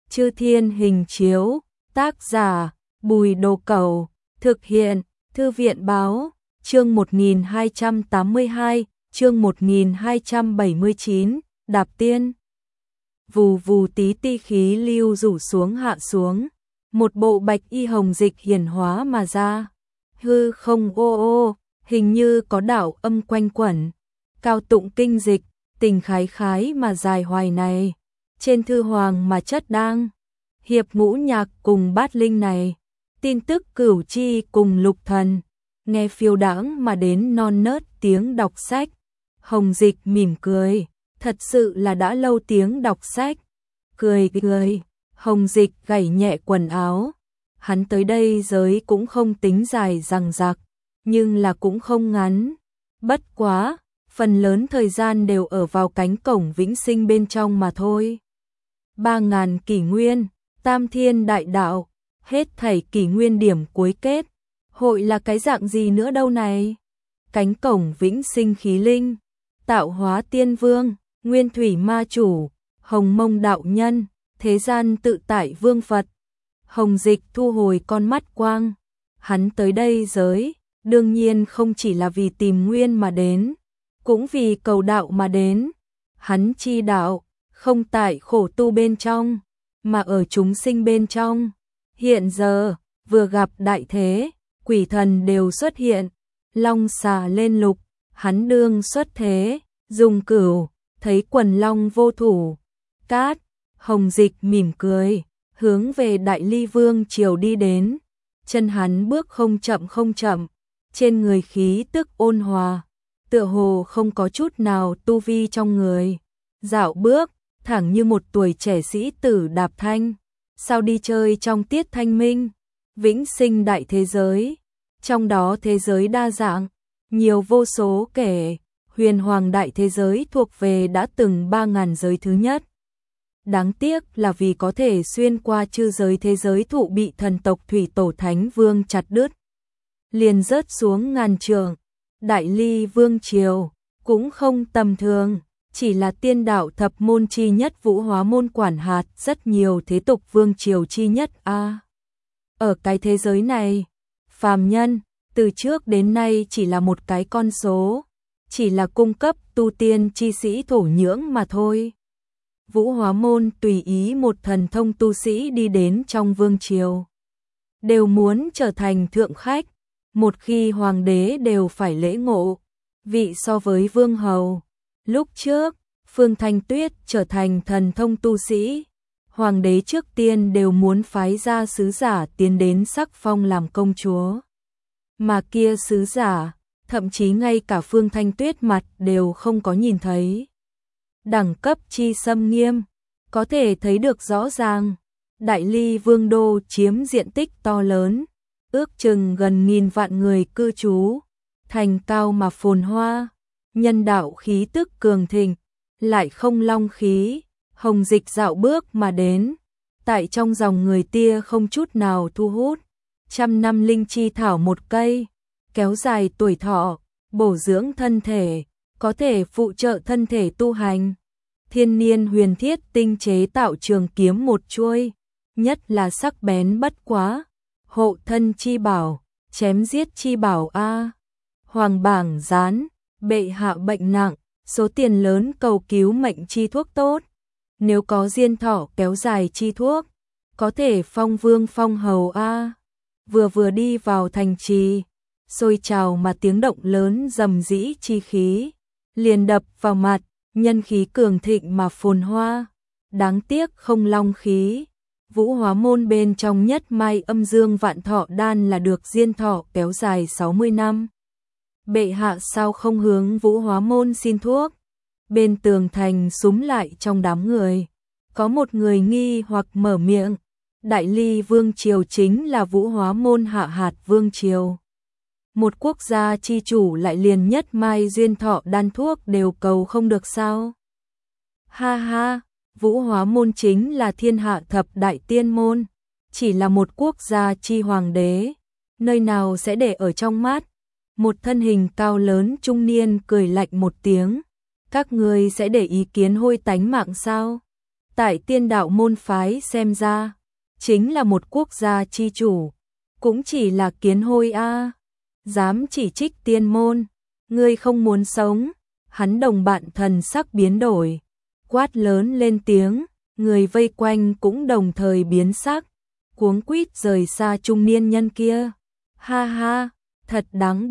Chư Thiên Hình Chiếu, tác giả Bùi Đồ Cẩu, thực hiện Thư viện Báo, chương 1282, chương 1279, Đạp Tiên. Vù vù tí ti khí lưu rủ xuống hạ xuống, một bộ bạch y hồng dịch hiển hóa mà ra. Hư không ô ô, hình như có đạo âm quanh quẩn, cao tụng kinh dịch, tình khái khái mà dài hoài này. Trên thư hoàng mà chất đang, hiệp ngũ nhạc cùng bát linh này, tin tức cửu chi cùng lục thần, nghe phiêu đãng mà đến non nớt tiếng đọc sách. Hồng dịch mỉm cười, thật sự là đã lâu tiếng đọc sách. Cười, Hồng dịch gảy nhẹ quần áo. Hắn tới đây giới cũng không tính dài dằng dặc, nhưng là cũng không ngắn. Bất quá, phần lớn thời gian đều ở vào cánh cổng vĩnh sinh bên trong mà thôi. 3000 kỷ nguyên, tam thiên đại đạo, hết thảy kỷ nguyên điểm cuối kết. Hội là cái dạng gì nữa đâu này? Cánh cổng vĩnh sinh khí linh, tạo hóa tiên vương, nguyên thủy ma chủ, hồng mông đạo nhân, thế gian tự tại vương Phật. Hồng dịch thu hồi con mắt quang. Hắn tới đây giới, đương nhiên không chỉ là vì tìm nguyên mà đến, cũng vì cầu đạo mà đến. Hắn chi đạo, không tại khổ tu bên trong, mà ở chúng sinh bên trong. Hiện giờ, vừa gặp đại thế, quỷ thần đều xuất hiện, long xà lên lục, hắn đương xuất thế, dùng cửu, thấy quần long vô thủ. Cát, hồng dịch mỉm cười, hướng về Đại Ly Vương triều đi đến. Chân hắn bước không chậm, trên người khí tức ôn hòa, tựa hồ không có chút nào tu vi trong người. Dạo bước, thẳng như một tuổi trẻ sĩ tử đạp thanh, sao đi chơi trong tiết thanh minh. Vĩnh sinh đại thế giới, trong đó thế giới đa dạng, nhiều vô số kể. Huyền hoàng đại thế giới thuộc về đã từng 3000 giới thứ nhất. Đáng tiếc là vì có thể xuyên qua chư giới thế giới thụ bị thần tộc thủy tổ thánh vương chặt đứt, liền rớt xuống ngàn trượng. Đại Ly Vương triều cũng không tầm thường, chỉ là tiên đạo thập môn chi nhất Vũ Hóa môn quản hạt rất nhiều thế tục vương triều chi nhất a. Ở cái thế giới này, phàm nhân từ trước đến nay chỉ là một cái con số, chỉ là cung cấp tu tiên chi sĩ thổ nhưỡng mà thôi. Vũ Hóa môn tùy ý một thần thông tu sĩ đi đến trong vương triều, đều muốn trở thành thượng khách, một khi hoàng đế đều phải lễ ngộ, vị so với vương hầu. Lúc trước, Phương Thanh Tuyết trở thành thần thông tu sĩ, hoàng đế trước tiên đều muốn phái ra sứ giả tiến đến sắc phong làm công chúa. Mà kia sứ giả, thậm chí ngay cả Phương Thanh Tuyết mặt đều không có nhìn thấy. Đẳng cấp chi xâm nghiêm, có thể thấy được rõ ràng. Đại Ly Vương đô chiếm diện tích to lớn, ước chừng gần 1000 vạn người cư trú, thành cao mà phồn hoa, nhân đạo khí tức cường thịnh, lại không long khí. Hồng dịch dạo bước mà đến, tại trong dòng người tia không chút nào thu hút. 100 năm linh chi thảo một cây, kéo dài tuổi thọ, bổ dưỡng thân thể, có thể phụ trợ thân thể tu hành. Thiên niên huyền thiết tinh chế tạo trường kiếm một chuôi, nhất là sắc bén bất quá, hộ thân chi bảo, chém giết chi bảo a. Hoàng bảng gián, bệ hạ bệnh nặng, số tiền lớn cầu cứu mệnh chi thuốc tốt. Nếu có diên thọ kéo dài chi thuốc, có thể phong vương phong hầu a. Vừa đi vào thành trì, sôi trào mà tiếng động lớn rầm rĩ chi khí, liền đập vào mặt, nhân khí cường thịnh mà phồn hoa. Đáng tiếc không long khí. Vũ Hóa môn bên trong nhất mai âm dương vạn thọ đan là được diên thọ kéo dài 60 năm. Bệ hạ sao không hướng Vũ Hóa môn xin thuốc? Bên tường thành súm lại trong đám người, có một người nghi hoặc mở miệng. Đại Ly Vương triều chính là Vũ Hóa môn hạ hạt vương triều. Một quốc gia chi chủ lại liền nhất mai duyên thọ đan thuốc đều cầu không được sao? Ha ha, Vũ Hóa môn chính là thiên hạ thập đại tiên môn, chỉ là một quốc gia chi hoàng đế, nơi nào sẽ để ở trong mắt. Một thân hình cao lớn trung niên cười lạnh một tiếng, các ngươi sẽ để ý kiến hôi tánh mạng sao? tại tiên đạo môn phái xem ra, chính là một quốc gia chi chủ, cũng chỉ là kiến hôi a, dám chỉ trích tiên môn, ngươi không muốn sống. Hắn đồng bạn thần sắc biến đổi, quát lớn lên tiếng, người vây quanh cũng đồng thời biến sắc, cuống quýt rời xa trung niên nhân kia. Ha ha, thật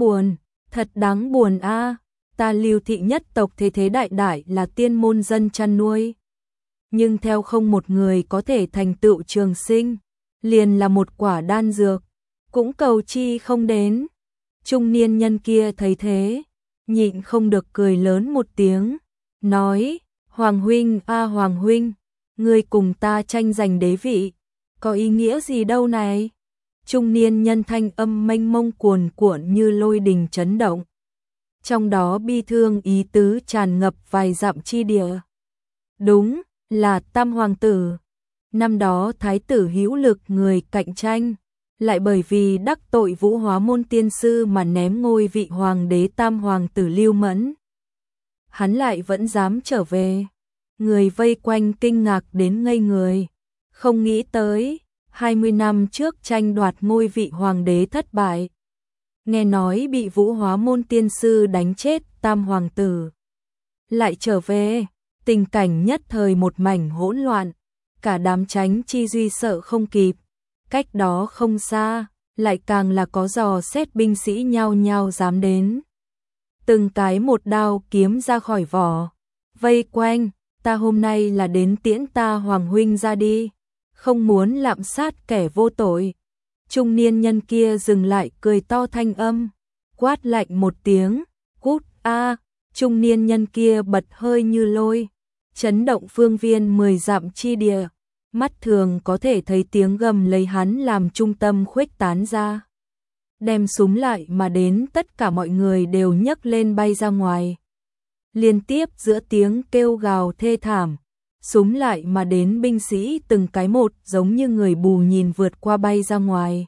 đáng buồn a, ta Lưu thị nhất tộc thế đại đại là tiên môn dân chăn nuôi. Nhưng theo không một người có thể thành tựu trường sinh, liền là một quả đan dược, cũng cầu chi không đến. Trung niên nhân kia thấy thế, nhịn không được cười lớn một tiếng, nói, Hoàng huynh a Hoàng huynh, ngươi cùng ta tranh giành đế vị, có ý nghĩa gì đâu này? Trung niên nhân thanh âm mênh mông cuồn cuộn như lôi đình chấn động. Trong đó bi thương ý tứ tràn ngập vài dặm chi địa. Đúng, là Tam hoàng tử. Năm đó thái tử hữu lực người cạnh tranh, lại bởi vì đắc tội Vũ Hóa môn tiên sư mà ném ngôi vị hoàng đế Tam hoàng tử Lưu Mẫn. Hắn lại vẫn dám trở về. Người vây quanh kinh ngạc đến ngây người, không nghĩ tới 20 năm trước tranh đoạt ngôi vị hoàng đế thất bại. Nghe nói bị Vũ Hóa môn tiên sư đánh chết Tam hoàng tử. Lại trở về, tình cảnh nhất thời một mảnh hỗn loạn, cả đám tránh chi duy sợ không kịp. Cách đó không xa, lại càng là có dò xét binh sĩ nhao nhao dám đến. Từng cái một đao kiếm ra khỏi vỏ, vây quanh, ta hôm nay là đến tiễn ta Hoàng huynh ra đi, không muốn lạm sát kẻ vô tội. Trung niên nhân kia dừng lại cười to thanh âm, quát lạnh một tiếng, cút a. Trung niên nhân kia bật hơi như lôi, chấn động phương viên 10 dặm chi địa, mắt thường có thể thấy tiếng gầm lấy hắn làm trung tâm khuếch tán ra. Đem súng lại mà đến tất cả mọi người đều nhấc lên bay ra ngoài. Liên tiếp giữa tiếng kêu gào thê thảm, súng lại mà đến binh sĩ từng cái một giống như người mù nhìn vượt qua bay ra ngoài.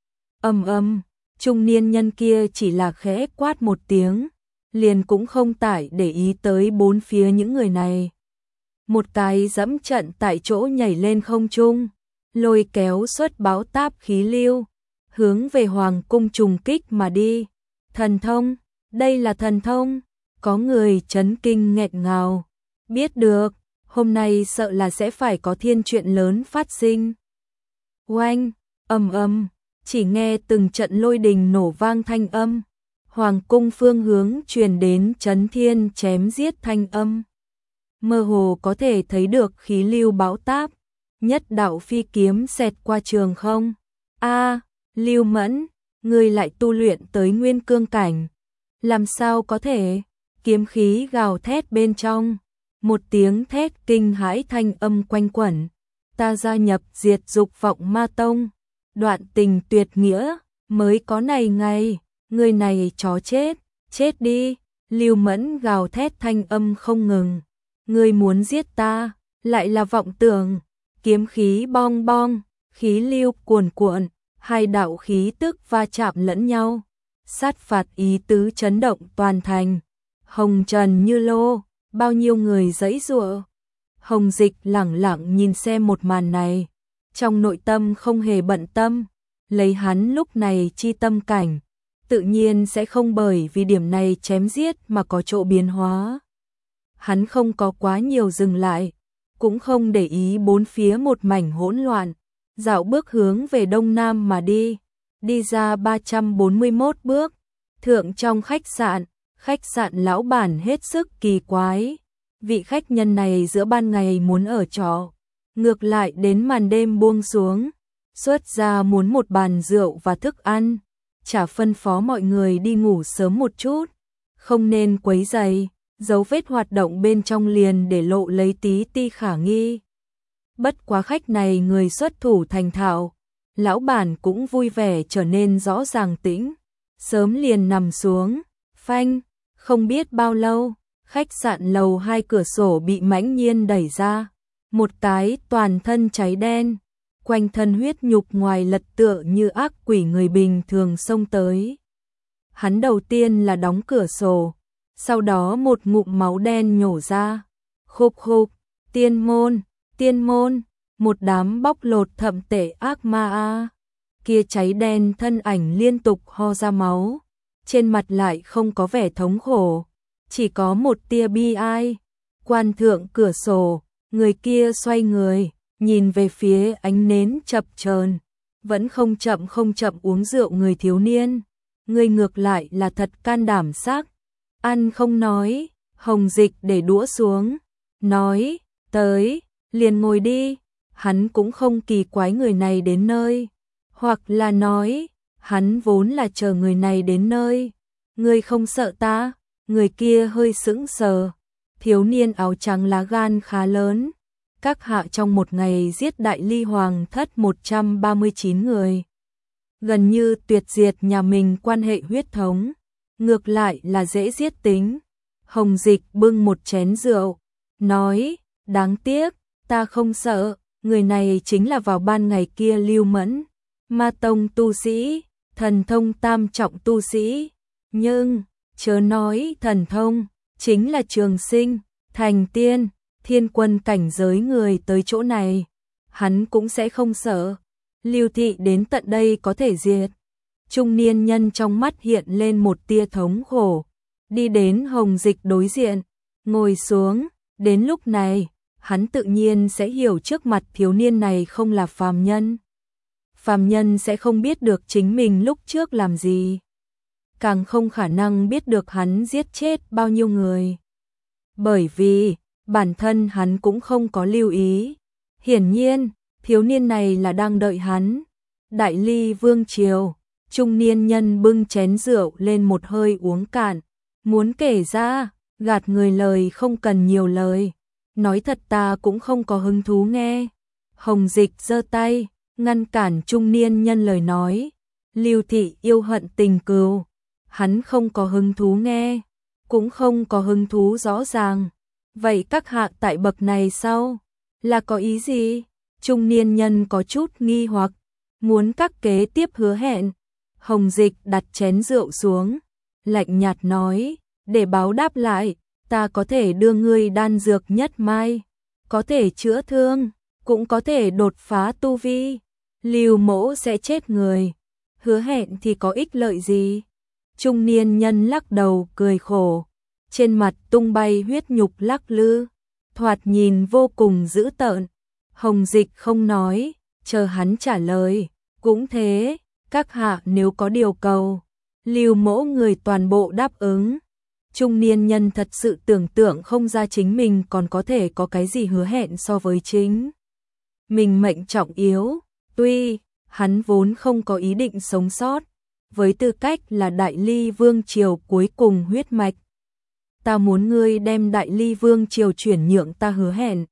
Trung niên nhân kia chỉ là khẽ quát một tiếng, liền cũng không tải để ý tới bốn phía những người này. Một cái dẫm trận tại chỗ nhảy lên không trung, lôi kéo xuất báo táp khí lưu, hướng về hoàng cung trùng kích mà đi. Thần thông, đây là thần thông. Có người chấn kinh nghẹn ngào, biết được, hôm nay sợ là sẽ phải có thiên chuyện lớn phát sinh. Oanh, chỉ nghe từng trận lôi đình nổ vang thanh âm, hoàng cung phương hướng truyền đến chấn thiên chém giết thanh âm. Mơ hồ có thể thấy được khí lưu bão táp, nhất đạo phi kiếm xẹt qua trường không. A, Lưu Mẫn, ngươi lại tu luyện tới nguyên cương cảnh, làm sao có thể? Kiếm khí gào thét bên trong, một tiếng thét kinh hãi thanh âm quanh quẩn. Ta gia nhập diệt dục vọng ma tông, đoạn tình tuyệt nghĩa, mới có này ngày, người này chó chết, chết đi. Lưu Mẫn gào thét thanh âm không ngừng. Ngươi muốn giết ta, lại là vọng tưởng. Kiếm khí bong bong, khí lưu cuồn cuộn, hai đạo khí tức va chạm lẫn nhau, sát phạt ý tứ chấn động toàn thành. Hồng trần như lô, bao nhiêu người giãy giụa. Hồng Dịch lẳng lặng nhìn xem một màn này, trong nội tâm không hề bận tâm, lấy hắn lúc này chi tâm cảnh, tự nhiên sẽ không bởi vì điểm này chém giết mà có chỗ biến hóa. Hắn không có quá nhiều dừng lại, cũng không để ý bốn phía một mảnh hỗn loạn, dạo bước hướng về đông nam mà đi, đi ra 341 bước, thượng trong khách sạn lão bản hết sức kỳ quái. Vị khách nhân này giữa ban ngày muốn ở trọ, ngược lại đến màn đêm buông xuống, xuất ra muốn một bàn rượu và thức ăn, chả phân phó mọi người đi ngủ sớm một chút, không nên quấy rầy, dấu vết hoạt động bên trong liền để lộ lấy tí ti khả nghi. Bất quá khách này người xuất thủ thành thạo, lão bản cũng vui vẻ trở nên rõ ràng tĩnh, sớm liền nằm xuống, phanh, không biết bao lâu. Khách sạn lầu 2 cửa sổ bị mãnh nhiên đẩy ra, một cái toàn thân cháy đen, quanh thân huyết nhục ngoài lật tựa như ác quỷ người bình thường xông tới. Hắn đầu tiên là đóng cửa sổ, sau đó một ngụm máu đen nhổ ra. Khục khục, tiên môn, Tiên môn, một đám bóc lột thậm tệ ác ma a. Kia cháy đen thân ảnh liên tục ho ra máu, trên mặt lại không có vẻ thống khổ, chỉ có một tia bi ai. Quan thượng cửa sổ, người kia xoay người, nhìn về phía ánh nến chập chờn, vẫn không chậm uống rượu người thiếu niên. Người ngược lại là thật can đảm sắc. Ăn không nói, Hồng Dịch để đũa xuống, nói, tới, liền ngồi đi. Hắn cũng không kỳ quái người này đến nơi, hoặc là nói, hắn vốn là chờ người này đến nơi. Ngươi không sợ ta? Người kia hơi sững sờ. Thiếu niên áo trắng lá gan khá lớn. Các hạ trong một ngày giết đại ly hoàng thất 139 người. Gần như tuyệt diệt nhà mình quan hệ huyết thống. Ngược lại là dễ giết tính. Hồng Dịch bưng một chén rượu, nói, đáng tiếc, ta không sợ. Người này chính là vào ban ngày kia Lưu Mẫn, ma tông tu sĩ, thần thông tam trọng tu sĩ. Nhưng, chớ nói thần thông, chính là trường sinh, thành tiên, thiên quân cảnh giới người tới chỗ này, hắn cũng sẽ không sợ. Lưu thị đến tận đây có thể diệt. Trung niên nhân trong mắt hiện lên một tia thống khổ, đi đến Hồng Dịch đối diện, ngồi xuống. Đến lúc này, hắn tự nhiên sẽ hiểu trước mặt thiếu niên này không là phàm nhân. Phàm nhân sẽ không biết được chính mình lúc trước làm gì, càng không khả năng biết được hắn giết chết bao nhiêu người. Bởi vì, bản thân hắn cũng không có lưu ý. Hiển nhiên, thiếu niên này là đang đợi hắn. Đại ly vương triều, trung niên nhân bưng chén rượu lên một hơi uống cạn. Muốn kể ra, gạt người lời không cần nhiều lời. Nói thật ta cũng không có hứng thú nghe. Hồng Dịch giơ tay, ngăn cản trung niên nhân lời nói. Lưu thị yêu hận tình cừu. Hắn không có hứng thú nghe, cũng không có hứng thú rõ ràng. Vậy các hạ tại bậc này sao? Là có ý gì? Trung niên nhân có chút nghi hoặc, muốn các kế tiếp hứa hẹn. Hồng Dịch đặt chén rượu xuống, lạnh nhạt nói, để báo đáp lại, ta có thể đưa ngươi đan dược nhất mai, có thể chữa thương, cũng có thể đột phá tu vi. Lưu mỗ sẽ chết người, hứa hẹn thì có ích lợi gì? Trung niên nhân lắc đầu cười khổ, trên mặt tung bay huyết nhục lắc lư, thoạt nhìn vô cùng dữ tợn. Hồng Dịch không nói, chờ hắn trả lời. Cũng thế, các hạ nếu có điều cầu, Lưu mỗ người toàn bộ đáp ứng. Trung niên nhân thật sự tưởng tượng không ra chính mình còn có thể có cái gì hứa hẹn so với chính mình mệnh trọng yếu. Tuy hắn vốn không có ý định sống sót, với tư cách là đại ly vương triều cuối cùng huyết mạch, ta muốn ngươi đem đại ly vương triều chuyển nhượng ta hứa hẹn.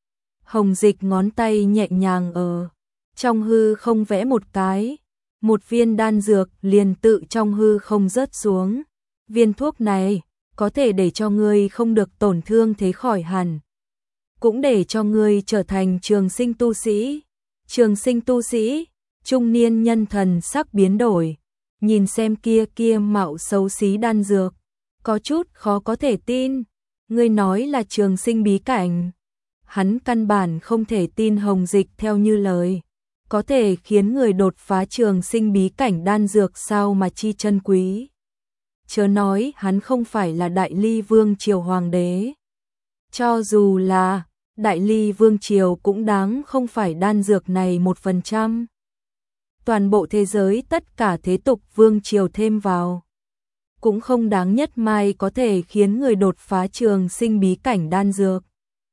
Hồng Dịch ngón tay nhẹ nhàng ở trong hư không vẽ một cái, một viên đan dược liền tự trong hư không rớt xuống. Viên thuốc này có thể để cho ngươi không được tổn thương thế khỏi hẳn, cũng để cho ngươi trở thành trường sinh tu sĩ. Trường sinh tu sĩ? Trung niên nhân thần sắc biến đổi, nhìn xem kia mạo xấu xí đan dược, có chút khó có thể tin. Ngươi nói là trường sinh bí cảnh? Hắn căn bản không thể tin Hồng Dịch theo như lời. Có thể khiến người đột phá trường sinh bí cảnh đan dược sao mà chi chân quý. Chớ nói hắn không phải là đại ly vương triều hoàng đế. Cho dù là đại ly vương triều cũng đáng không phải đan dược này 1%. Toàn bộ thế giới tất cả thế tục vương triều thêm vào, cũng không đáng nhất mai có thể khiến người đột phá trường sinh bí cảnh đan dược.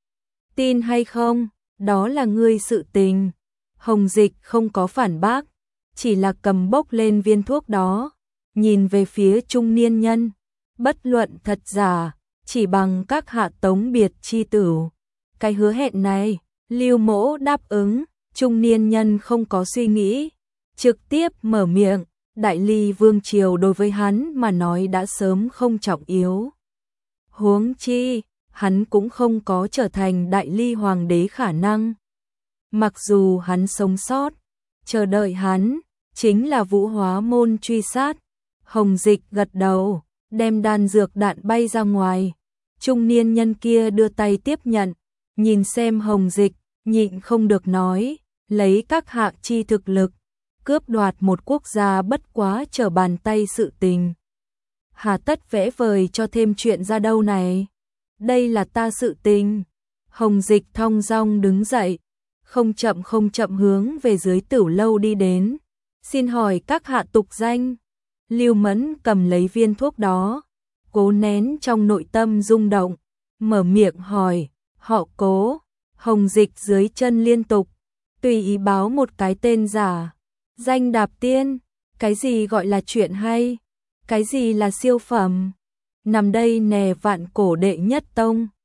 Tin hay không, đó là ngươi sự tình. Hồng Dịch không có phản bác, chỉ là cầm bốc lên viên thuốc đó, nhìn về phía trung niên nhân. Bất luận thật giả, chỉ bằng các hạ tống biệt chi tử. Cái hứa hẹn này, Lưu mỗ đáp ứng. Trung niên nhân không có suy nghĩ, trực tiếp mở miệng. Đại ly vương triều đối với hắn mà nói đã sớm không trọng yếu. Huống chi, hắn cũng không có trở thành đại ly hoàng đế khả năng. Mặc dù hắn sống sót, chờ đợi hắn chính là Vũ Hóa môn truy sát. Hồng Dịch gật đầu, đem đan dược đạn bay ra ngoài. Trung niên nhân kia đưa tay tiếp nhận, nhìn xem Hồng Dịch, nhịn không được nói, lấy các hạ chi thực lực, cướp đoạt một quốc gia bất quá trở bàn tay sự tình. Hà tất vẽ vời cho thêm chuyện ra đâu này. Đây là ta sự tình. Hồng Dịch thong dong đứng dậy, không chậm hướng về dưới Tửu lâu đi đến. Xin hỏi các hạ tục danh. Lưu Mẫn cầm lấy viên thuốc đó, cố nén trong nội tâm rung động, mở miệng hỏi, họ Cố. Hồng Dịch dưới chân liên tục, tùy ý báo một cái tên giả. Danh Đạp Tiên, cái gì gọi là chuyện hay, cái gì là siêu phẩm. Nằm đây nè Vạn Cổ đệ nhất tông.